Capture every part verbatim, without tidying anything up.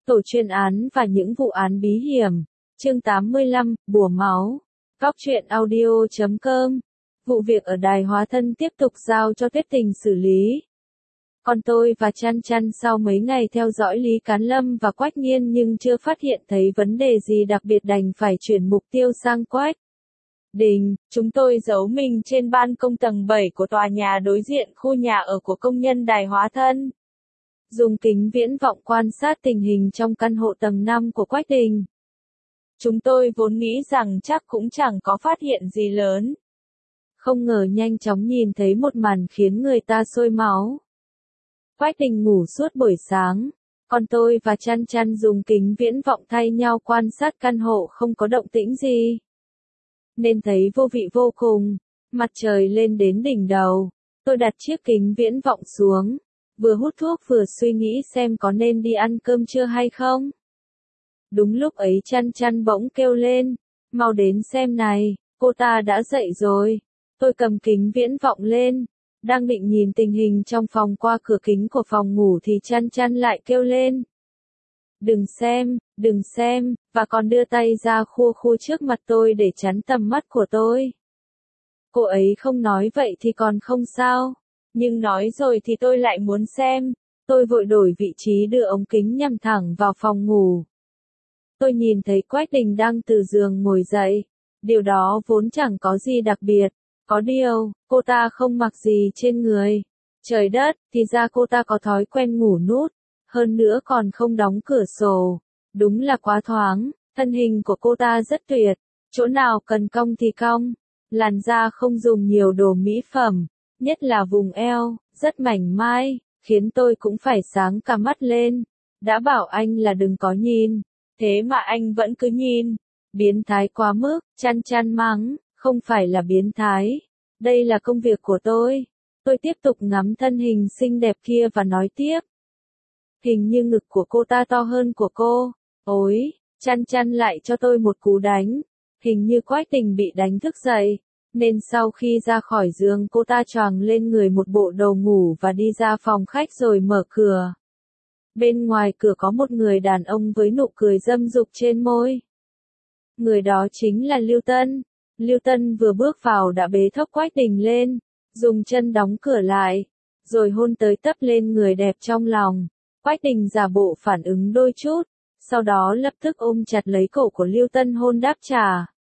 Tổ chuyên án và những vụ án bí hiểm. Chương tám mươi lăm, Bùa máu. Góc truyện audio chấm com. Vụ việc ở Đài Hóa Thân tiếp tục giao cho Tuyết Tình xử lý. Còn tôi và Chăn Chăn sau mấy ngày theo dõi Lý Cán Lâm và Quách Nghiên nhưng chưa phát hiện thấy vấn đề gì đặc biệt đành phải chuyển mục tiêu sang Quách Đình. Chúng tôi giấu mình trên ban công tầng bảy của tòa nhà đối diện khu nhà ở của công nhân Đài Hóa Thân. Dùng kính viễn vọng quan sát tình hình trong căn hộ tầng năm của Quách Đình. Chúng tôi vốn nghĩ rằng chắc cũng chẳng có phát hiện gì lớn. Không ngờ nhanh chóng nhìn thấy một màn khiến người ta sôi máu. Quách Đình ngủ suốt buổi sáng, còn tôi và Chăn Chăn dùng kính viễn vọng thay nhau quan sát căn hộ không có động tĩnh gì. Nên thấy vô vị vô cùng, mặt trời lên đến đỉnh đầu, tôi đặt chiếc kính viễn vọng xuống, vừa hút thuốc vừa suy nghĩ xem có nên đi ăn cơm trưa hay không. Đúng lúc ấy Chăn Chăn bỗng kêu lên, mau đến xem này, cô ta đã dậy rồi. Tôi cầm kính viễn vọng lên, đang định nhìn tình hình trong phòng qua cửa kính của phòng ngủ thì Chăn Chăn lại kêu lên. Đừng xem, đừng xem, và còn đưa tay ra khua khua trước mặt tôi để chắn tầm mắt của tôi. Cô ấy không nói vậy thì còn không sao, nhưng nói rồi thì tôi lại muốn xem. Tôi vội đổi vị trí đưa ống kính nhằm thẳng vào phòng ngủ. Tôi nhìn thấy Quách Đình đang từ giường ngồi dậy. Điều đó vốn chẳng có gì đặc biệt. Có điều, cô ta không mặc gì trên người. Trời đất, thì ra cô ta có thói quen ngủ nút. Hơn nữa còn không đóng cửa sổ. Đúng là quá thoáng. Thân hình của cô ta rất tuyệt. Chỗ nào cần cong thì cong. Làn da không dùng nhiều đồ mỹ phẩm. Nhất là vùng eo, rất mảnh mai. Khiến tôi cũng phải sáng cả mắt lên. Đã bảo anh là đừng có nhìn. Thế mà anh vẫn cứ nhìn. Biến thái quá mức, Chăn Chăn mắng. Không phải là biến thái. Đây là công việc của tôi. Tôi tiếp tục ngắm thân hình xinh đẹp kia và nói tiếp. Hình như ngực của cô ta to hơn của cô. Ôi, Chăn Chăn lại cho tôi một cú đánh. Hình như Quách Đình bị đánh thức dậy. Nên sau khi ra khỏi giường cô ta choàng lên người một bộ đồ ngủ và đi ra phòng khách rồi mở cửa. Bên ngoài cửa có một người đàn ông với nụ cười dâm dục trên môi. Người đó chính là Lưu Tân. Lưu Tân vừa bước vào đã bế thốc Quách Đình lên, dùng chân đóng cửa lại, rồi hôn tới tấp lên người đẹp trong lòng. Quách Đình giả bộ phản ứng đôi chút, sau đó lập tức ôm chặt lấy cổ của Lưu Tân hôn đáp trả.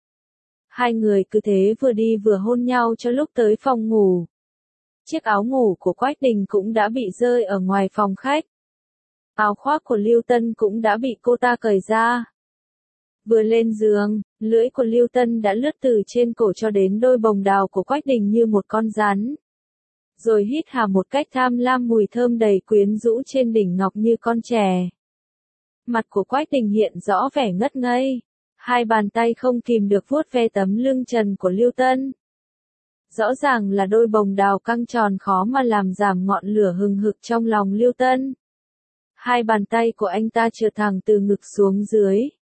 Hai người cứ thế vừa đi vừa hôn nhau cho lúc tới phòng ngủ. Chiếc áo ngủ của Quách Đình cũng đã bị rơi ở ngoài phòng khách. Áo khoác của Lưu Tân cũng đã bị cô ta cởi ra. Vừa lên giường, lưỡi của Lưu Tân đã lướt từ trên cổ cho đến đôi bồng đào của Quách Đình như một con rắn. Rồi hít hà một cách tham lam mùi thơm đầy quyến rũ trên đỉnh ngọc như con trẻ. Mặt của Quách Đình hiện rõ vẻ ngất ngây. Hai bàn tay không kìm được vuốt ve tấm lưng trần của Lưu Tân. Rõ ràng là đôi bồng đào căng tròn khó mà làm giảm ngọn lửa hừng hực trong lòng Lưu Tân. Hai bàn tay của anh ta trượt thẳng từ ngực xuống dưới.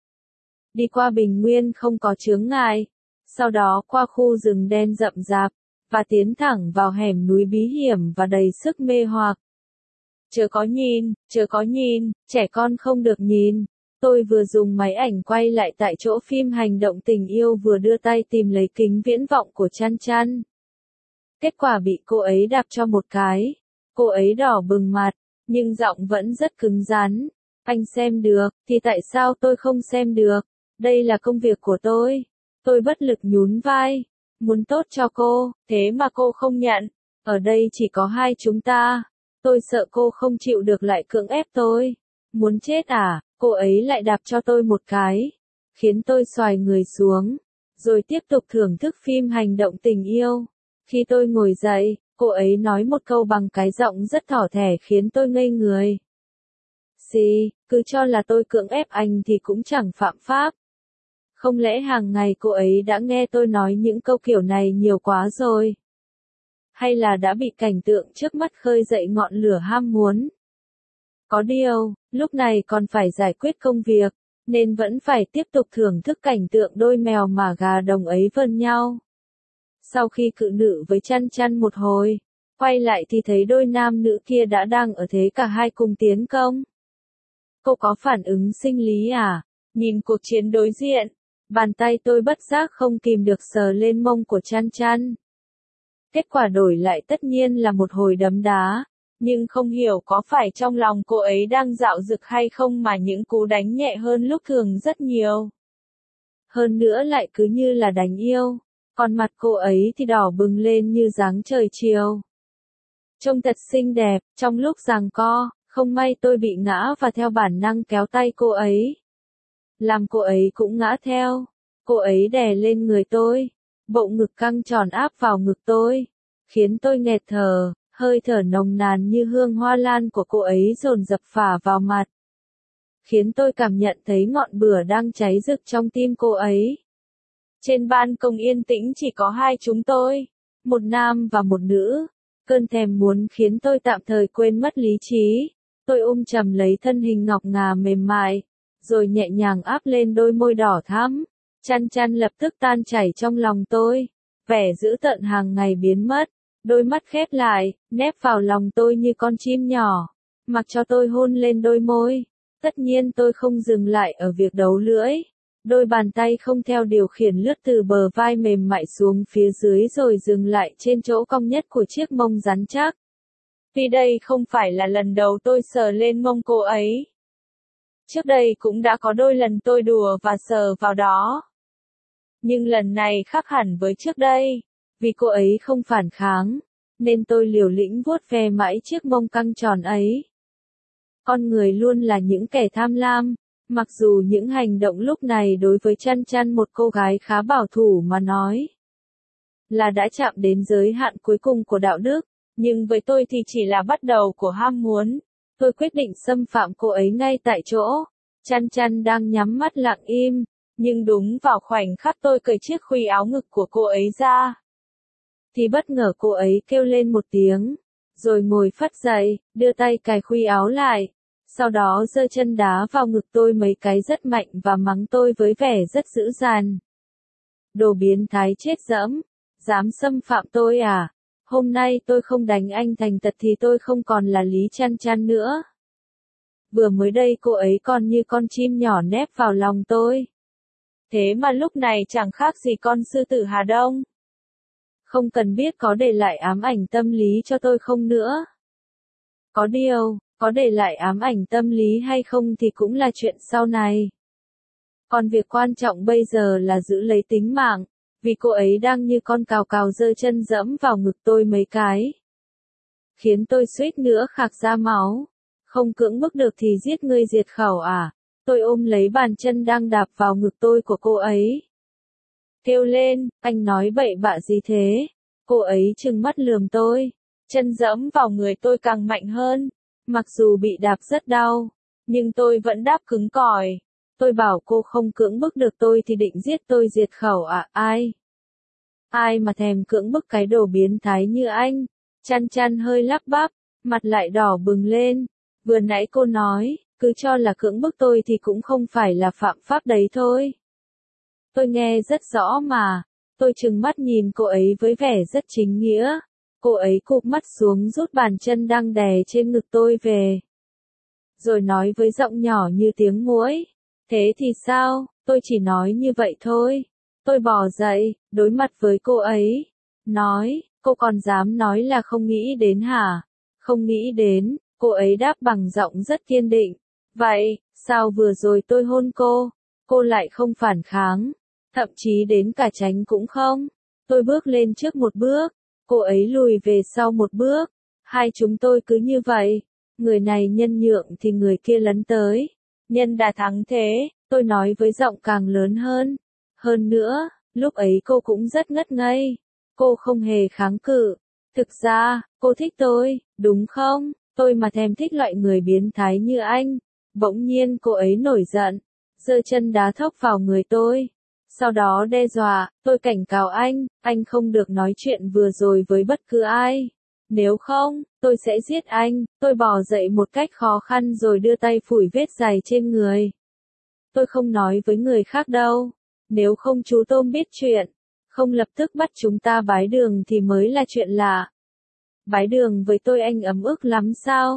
Đi qua bình nguyên không có chướng ngại, sau đó qua khu rừng đen rậm rạp, và tiến thẳng vào hẻm núi bí hiểm và đầy sức mê hoặc. Chớ có nhìn, chớ có nhìn, trẻ con không được nhìn. Tôi vừa dùng máy ảnh quay lại tại chỗ phim hành động tình yêu vừa đưa tay tìm lấy kính viễn vọng của Chăn Chăn. Kết quả bị cô ấy đạp cho một cái. Cô ấy đỏ bừng mặt, nhưng giọng vẫn rất cứng rắn. Anh xem được, thì tại sao tôi không xem được? Đây là công việc của tôi. Tôi bất lực nhún vai. Muốn tốt cho cô, thế mà cô không nhận. Ở đây chỉ có hai chúng ta. Tôi sợ cô không chịu được lại cưỡng ép tôi. Muốn chết à? Cô ấy lại đạp cho tôi một cái. Khiến tôi xoài người xuống. Rồi tiếp tục thưởng thức phim hành động tình yêu. Khi tôi ngồi dậy, cô ấy nói một câu bằng cái giọng rất thỏ thẻ khiến tôi ngây người. Xì, cứ cho là tôi cưỡng ép anh thì cũng chẳng phạm pháp. Không lẽ hàng ngày cô ấy đã nghe tôi nói những câu kiểu này nhiều quá rồi? Hay là đã bị cảnh tượng trước mắt khơi dậy ngọn lửa ham muốn? Có điều, lúc này còn phải giải quyết công việc, nên vẫn phải tiếp tục thưởng thức cảnh tượng đôi mèo mà gà đồng ấy vờn nhau. Sau khi cự nữ với Chăn Chăn một hồi, quay lại thì thấy đôi nam nữ kia đã đang ở thế cả hai cùng tiến công. Cô có phản ứng sinh lý à? Nhìn cuộc chiến đối diện, bàn tay tôi bất giác không kìm được sờ lên mông của Chan Chan. Kết quả đổi lại tất nhiên là một hồi đấm đá, nhưng không hiểu có phải trong lòng cô ấy đang dạo dực hay không mà những cú đánh nhẹ hơn lúc thường rất nhiều. Hơn nữa lại cứ như là đánh yêu, còn mặt cô ấy thì đỏ bừng lên như dáng trời chiều. Trông thật xinh đẹp, trong lúc giằng co, không may tôi bị ngã và theo bản năng kéo tay cô ấy. Làm cô ấy cũng ngã theo, cô ấy đè lên người tôi, bộ ngực căng tròn áp vào ngực tôi, khiến tôi nghẹt thở, hơi thở nồng nàn như hương hoa lan của cô ấy dồn dập phả vào mặt. Khiến tôi cảm nhận thấy ngọn lửa đang cháy rực trong tim cô ấy. Trên ban công yên tĩnh chỉ có hai chúng tôi, một nam và một nữ. Cơn thèm muốn khiến tôi tạm thời quên mất lý trí. Tôi ôm chầm lấy thân hình ngọc ngà mềm mại, rồi nhẹ nhàng áp lên đôi môi đỏ thắm. Chan Chan lập tức tan chảy trong lòng tôi, vẻ dữ tợn hàng ngày biến mất, đôi mắt khép lại, nép vào lòng tôi như con chim nhỏ, mặc cho tôi hôn lên đôi môi. Tất nhiên tôi không dừng lại ở việc đấu lưỡi. Đôi bàn tay không theo điều khiển lướt từ bờ vai mềm mại xuống phía dưới rồi dừng lại trên chỗ cong nhất của chiếc mông rắn chắc. Vì đây không phải là lần đầu tôi sờ lên mông cô ấy. Trước đây cũng đã có đôi lần tôi đùa và sờ vào đó. Nhưng lần này khác hẳn với trước đây. Vì cô ấy không phản kháng, nên tôi liều lĩnh vuốt ve mãi chiếc mông căng tròn ấy. Con người luôn là những kẻ tham lam. Mặc dù những hành động lúc này đối với Chan Chan, một cô gái khá bảo thủ mà nói, là đã chạm đến giới hạn cuối cùng của đạo đức, nhưng với tôi thì chỉ là bắt đầu của ham muốn. Tôi quyết định xâm phạm cô ấy ngay tại chỗ. Chan Chan đang nhắm mắt lặng im, nhưng đúng vào khoảnh khắc tôi cởi chiếc khuy áo ngực của cô ấy ra, thì bất ngờ cô ấy kêu lên một tiếng, rồi ngồi phắt dậy, đưa tay cài khuy áo lại. Sau đó giơ chân đá vào ngực tôi mấy cái rất mạnh và mắng tôi với vẻ rất dữ dằn. Đồ biến thái chết dẫm, dám xâm phạm tôi à? Hôm nay tôi không đánh anh thành tật thì tôi không còn là Lý Chan Chan nữa. Vừa mới đây cô ấy còn như con chim nhỏ nép vào lòng tôi. Thế mà lúc này chẳng khác gì con sư tử Hà Đông. Không cần biết có để lại ám ảnh tâm lý cho tôi không nữa. Có điều, có để lại ám ảnh tâm lý hay không thì cũng là chuyện sau này. Còn việc quan trọng bây giờ là giữ lấy tính mạng, vì cô ấy đang như con cào cào giơ chân dẫm vào ngực tôi mấy cái. Khiến tôi suýt nữa khạc ra máu. Không cưỡng bức được thì giết ngươi diệt khẩu à? Tôi ôm lấy bàn chân đang đạp vào ngực tôi của cô ấy. Kêu lên, anh nói bậy bạ gì thế? Cô ấy trừng mắt lườm tôi. Chân dẫm vào người tôi càng mạnh hơn. Mặc dù bị đạp rất đau, nhưng tôi vẫn đáp cứng cỏi. Tôi bảo cô không cưỡng bức được tôi thì định giết tôi diệt khẩu à? Ai? Ai mà thèm cưỡng bức cái đồ biến thái như anh? Chan Chan hơi lắp bắp, mặt lại đỏ bừng lên. Vừa nãy cô nói, cứ cho là cưỡng bức tôi thì cũng không phải là phạm pháp đấy thôi. Tôi nghe rất rõ mà. Tôi trừng mắt nhìn cô ấy với vẻ rất chính nghĩa. Cô ấy cụp mắt xuống rút bàn chân đang đè trên ngực tôi về. Rồi nói với giọng nhỏ như tiếng muỗi. Thế thì sao, tôi chỉ nói như vậy thôi. Tôi bò dậy, đối mặt với cô ấy. Nói, cô còn dám nói là không nghĩ đến hả? Không nghĩ đến, cô ấy đáp bằng giọng rất kiên định. Vậy, sao vừa rồi tôi hôn cô, cô lại không phản kháng? Thậm chí đến cả tránh cũng không. Tôi bước lên trước một bước. Cô ấy lùi về sau một bước. Hai chúng tôi cứ như vậy. Người này nhân nhượng thì người kia lấn tới. Nhân đã thắng thế, tôi nói với giọng càng lớn hơn. Hơn nữa, lúc ấy cô cũng rất ngất ngây. Cô không hề kháng cự. Thực ra, cô thích tôi, đúng không? Tôi mà thèm thích loại người biến thái như anh. Bỗng nhiên cô ấy nổi giận. Giơ chân đá thốc vào người tôi. Sau đó đe dọa, tôi cảnh cáo anh, anh không được nói chuyện vừa rồi với bất cứ ai. Nếu không, tôi sẽ giết anh. Tôi bò dậy một cách khó khăn rồi đưa tay phủi vết dài trên người. Tôi không nói với người khác đâu. Nếu không chú Tôm biết chuyện, không lập tức bắt chúng ta bái đường thì mới là chuyện lạ. Bái đường với tôi anh ấm ức lắm sao?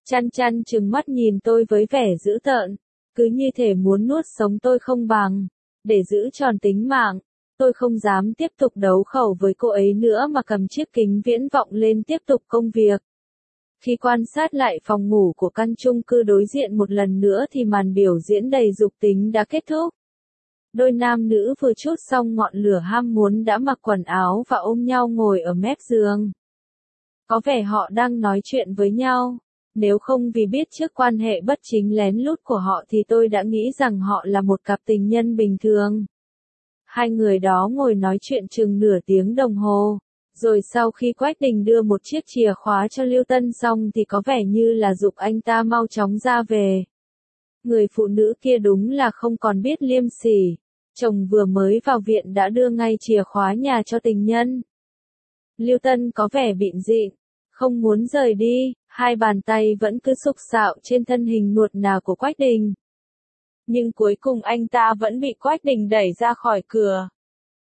Chăn chăn trừng mắt nhìn tôi với vẻ dữ tợn, cứ như thể muốn nuốt sống tôi không bằng. Để giữ tròn tính mạng, tôi không dám tiếp tục đấu khẩu với cô ấy nữa mà cầm chiếc kính viễn vọng lên tiếp tục công việc. Khi quan sát lại phòng ngủ của căn chung cư đối diện một lần nữa thì màn biểu diễn đầy dục tính đã kết thúc. Đôi nam nữ vừa chút xong ngọn lửa ham muốn đã mặc quần áo và ôm nhau ngồi ở mép giường. Có vẻ họ đang nói chuyện với nhau. Nếu không vì biết trước quan hệ bất chính lén lút của họ thì tôi đã nghĩ rằng họ là một cặp tình nhân bình thường. Hai người đó ngồi nói chuyện chừng nửa tiếng đồng hồ. Rồi sau khi Quách Đình đưa một chiếc chìa khóa cho Lưu Tân xong thì có vẻ như là giục anh ta mau chóng ra về. Người phụ nữ kia đúng là không còn biết liêm sỉ. Chồng vừa mới vào viện đã đưa ngay chìa khóa nhà cho tình nhân. Lưu Tân có vẻ bịn rịn, không muốn rời đi, hai bàn tay vẫn cứ sục sạo trên thân hình nuột nà của Quách Đình. Nhưng cuối cùng anh ta vẫn bị Quách Đình đẩy ra khỏi cửa.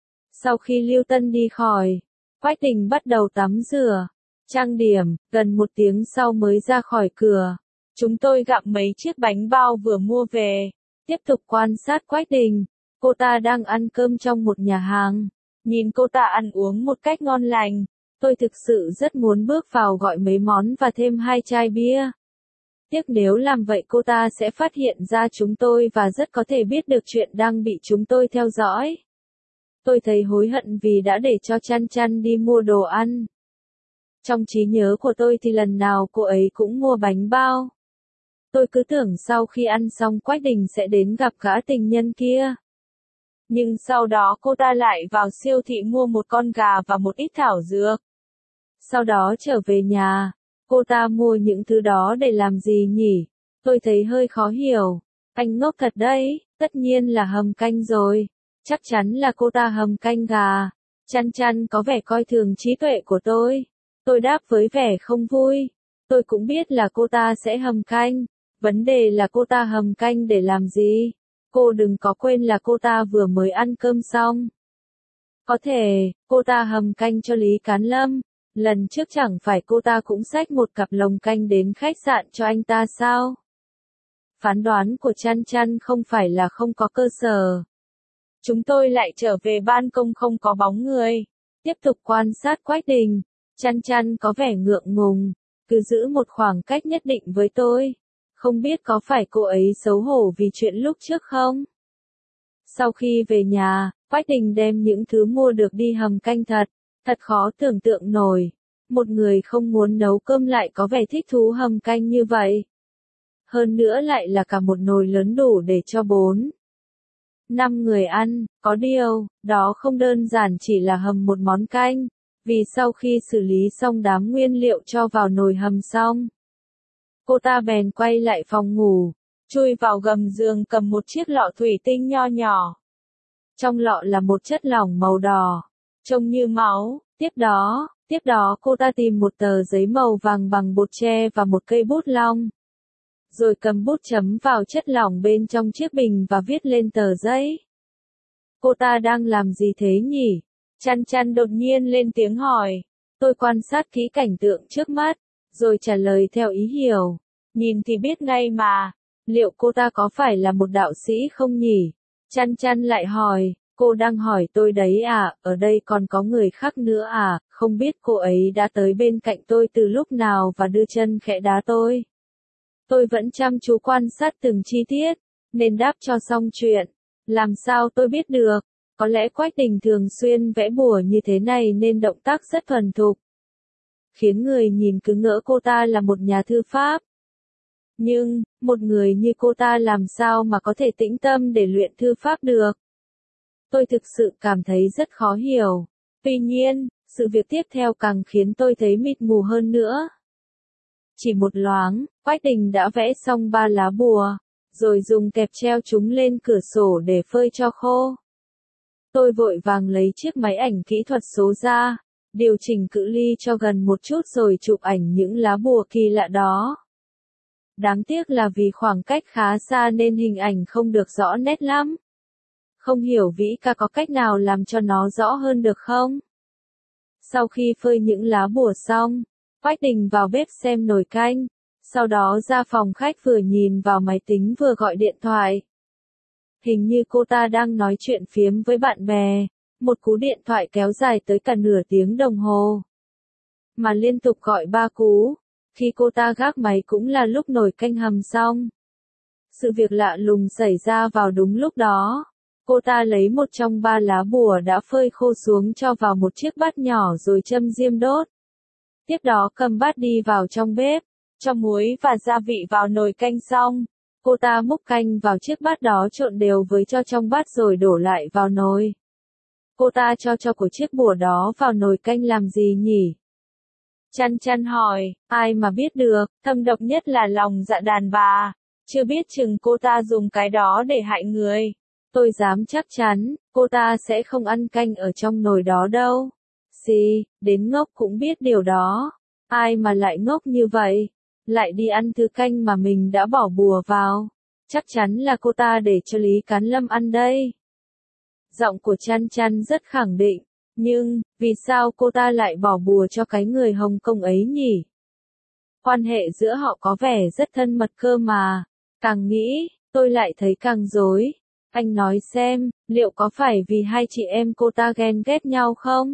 Sau khi Lưu Tân đi khỏi, Quách Đình bắt đầu tắm rửa, trang điểm, gần một tiếng sau mới ra khỏi cửa. Chúng tôi gặm mấy chiếc bánh bao vừa mua về, tiếp tục quan sát Quách Đình. Cô ta đang ăn cơm trong một nhà hàng. Nhìn cô ta ăn uống một cách ngon lành, tôi thực sự rất muốn bước vào gọi mấy món và thêm hai chai bia. Tiếc nếu làm vậy cô ta sẽ phát hiện ra chúng tôi và rất có thể biết được chuyện đang bị chúng tôi theo dõi. Tôi thấy hối hận vì đã để cho Chăn Chăn đi mua đồ ăn. Trong trí nhớ của tôi thì lần nào cô ấy cũng mua bánh bao. Tôi cứ tưởng sau khi ăn xong Quách Đình sẽ đến gặp gã tình nhân kia. Nhưng sau đó cô ta lại vào siêu thị mua một con gà và một ít thảo dược. Sau đó trở về nhà, cô ta mua những thứ đó để làm gì nhỉ? Tôi thấy hơi khó hiểu. Anh ngốc thật đấy, tất nhiên là hầm canh rồi. Chắc chắn là cô ta hầm canh gà. Chăn Chăn có vẻ coi thường trí tuệ của tôi. Tôi đáp với vẻ không vui. Tôi cũng biết là cô ta sẽ hầm canh. Vấn đề là cô ta hầm canh để làm gì? Cô đừng có quên là cô ta vừa mới ăn cơm xong. Có thể, cô ta hầm canh cho Lý Cán Lâm. Lần trước chẳng phải cô ta cũng xách một cặp lồng canh đến khách sạn cho anh ta sao? Phán đoán của Chăn Chăn không phải là không có cơ sở. Chúng tôi lại trở về ban công không có bóng người. Tiếp tục quan sát Quách Đình. Chăn Chăn có vẻ ngượng ngùng, cứ giữ một khoảng cách nhất định với tôi. Không biết có phải cô ấy xấu hổ vì chuyện lúc trước không? Sau khi về nhà, Quách Đình đem những thứ mua được đi hầm canh thật. Thật khó tưởng tượng nổi. Một người không muốn nấu cơm lại có vẻ thích thú hầm canh như vậy. Hơn nữa lại là cả một nồi lớn đủ để cho bốn. Năm người ăn, có điều, đó không đơn giản chỉ là hầm một món canh. Vì sau khi xử lý xong đám nguyên liệu cho vào nồi hầm xong, cô ta bèn quay lại phòng ngủ, chui vào gầm giường cầm một chiếc lọ thủy tinh nho nhỏ. Trong lọ là một chất lỏng màu đỏ, trông như máu. Tiếp đó, tiếp đó cô ta tìm một tờ giấy màu vàng bằng bột tre và một cây bút lông. Rồi cầm bút chấm vào chất lỏng bên trong chiếc bình và viết lên tờ giấy. Cô ta đang làm gì thế nhỉ? Chăn Chăn đột nhiên lên tiếng hỏi. Tôi quan sát kỹ cảnh tượng trước mắt, rồi trả lời theo ý hiểu. Nhìn thì biết ngay mà, liệu cô ta có phải là một đạo sĩ không nhỉ? Chăn Chăn lại hỏi, cô đang hỏi tôi đấy à, ở đây còn có người khác nữa à, không biết cô ấy đã tới bên cạnh tôi từ lúc nào và đưa chân khẽ đá tôi. Tôi vẫn chăm chú quan sát từng chi tiết, nên đáp cho xong chuyện. Làm sao tôi biết được? Có lẽ Quách Đình thường xuyên vẽ bùa như thế này nên động tác rất thuần thục, khiến người nhìn cứ ngỡ cô ta là một nhà thư pháp. Nhưng, một người như cô ta làm sao mà có thể tĩnh tâm để luyện thư pháp được? Tôi thực sự cảm thấy rất khó hiểu. Tuy nhiên, sự việc tiếp theo càng khiến tôi thấy mịt mù hơn nữa. Chỉ một loáng, Quách Đình đã vẽ xong ba lá bùa, rồi dùng kẹp treo chúng lên cửa sổ để phơi cho khô. Tôi vội vàng lấy chiếc máy ảnh kỹ thuật số ra, điều chỉnh cự ly cho gần một chút rồi chụp ảnh những lá bùa kỳ lạ đó. Đáng tiếc là vì khoảng cách khá xa nên hình ảnh không được rõ nét lắm. Không hiểu Vĩ ca có cách nào làm cho nó rõ hơn được không? Sau khi phơi những lá bùa xong, Quách Đình vào bếp xem nồi canh. Sau đó ra phòng khách vừa nhìn vào máy tính vừa gọi điện thoại. Hình như cô ta đang nói chuyện phiếm với bạn bè, một cú điện thoại kéo dài tới cả nửa tiếng đồng hồ. Mà liên tục gọi ba cú, khi cô ta gác máy cũng là lúc nồi canh hầm xong. Sự việc lạ lùng xảy ra vào đúng lúc đó. Cô ta lấy một trong ba lá bùa đã phơi khô xuống cho vào một chiếc bát nhỏ rồi châm diêm đốt. Tiếp đó cầm bát đi vào trong bếp, cho muối và gia vị vào nồi canh xong. Cô ta múc canh vào chiếc bát đó trộn đều với cho trong bát rồi đổ lại vào nồi. Cô ta cho cho của chiếc bùa đó vào nồi canh làm gì nhỉ? Chăn chăn hỏi, ai mà biết được, thâm độc nhất là lòng dạ đàn bà. Chưa biết chừng cô ta dùng cái đó để hại người. Tôi dám chắc chắn, cô ta sẽ không ăn canh ở trong nồi đó đâu. Xì, đến ngốc cũng biết điều đó. Ai mà lại ngốc như vậy? Lại đi ăn thứ canh mà mình đã bỏ bùa vào. Chắc chắn là cô ta để cho Lý Cán Lâm ăn đây. Giọng của Chăn Chăn rất khẳng định. Nhưng, vì sao cô ta lại bỏ bùa cho cái người Hồng Kông ấy nhỉ? Quan hệ giữa họ có vẻ rất thân mật cơ mà. Càng nghĩ, tôi lại thấy càng rối. Anh nói xem, liệu có phải vì hai chị em cô ta ghen ghét nhau không?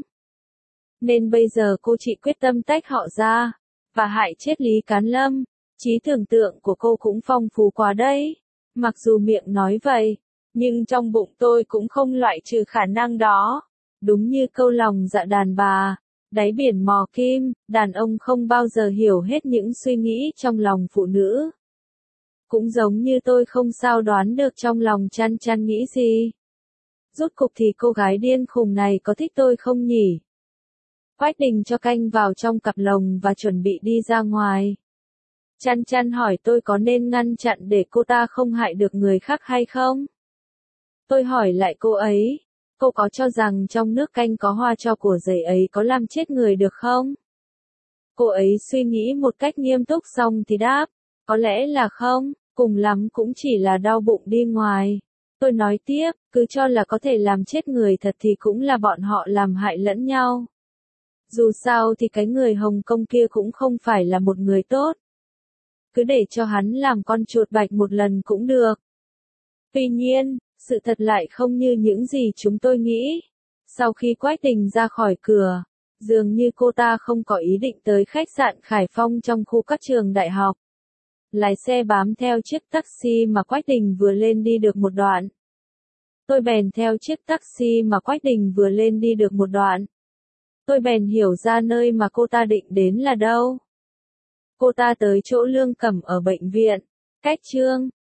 Nên bây giờ cô chị quyết tâm tách họ ra, và hại chết Lý Cán Lâm. Trí tưởng tượng của cô cũng phong phú quá đấy. Mặc dù miệng nói vậy, nhưng trong bụng tôi cũng không loại trừ khả năng đó. Đúng như câu lòng dạ đàn bà, đáy biển mò kim, đàn ông không bao giờ hiểu hết những suy nghĩ trong lòng phụ nữ. Cũng giống như tôi không sao đoán được trong lòng Chăn Chăn nghĩ gì. Rốt cục thì cô gái điên khùng này có thích tôi không nhỉ? Quách Đình cho canh vào trong cặp lồng và chuẩn bị đi ra ngoài. Chăn Chăn hỏi tôi có nên ngăn chặn để cô ta không hại được người khác hay không? Tôi hỏi lại cô ấy, cô có cho rằng trong nước canh có hoa cho của giấy ấy có làm chết người được không? Cô ấy suy nghĩ một cách nghiêm túc xong thì đáp, có lẽ là không, cùng lắm cũng chỉ là đau bụng đi ngoài. Tôi nói tiếp, cứ cho là có thể làm chết người thật thì cũng là bọn họ làm hại lẫn nhau. Dù sao thì cái người Hồng Kông kia cũng không phải là một người tốt. Cứ để cho hắn làm con chuột bạch một lần cũng được. Tuy nhiên, sự thật lại không như những gì chúng tôi nghĩ. Sau khi Quách Đình ra khỏi cửa, dường như cô ta không có ý định tới khách sạn Khải Phong trong khu các trường đại học. Lái xe bám theo chiếc taxi mà Quách Đình vừa lên đi được một đoạn. Tôi bèn theo chiếc taxi mà Quách Đình vừa lên đi được một đoạn. Tôi bèn hiểu ra nơi mà cô ta định đến là đâu. Cô ta tới chỗ Lương Cẩm ở bệnh viện, cách Trương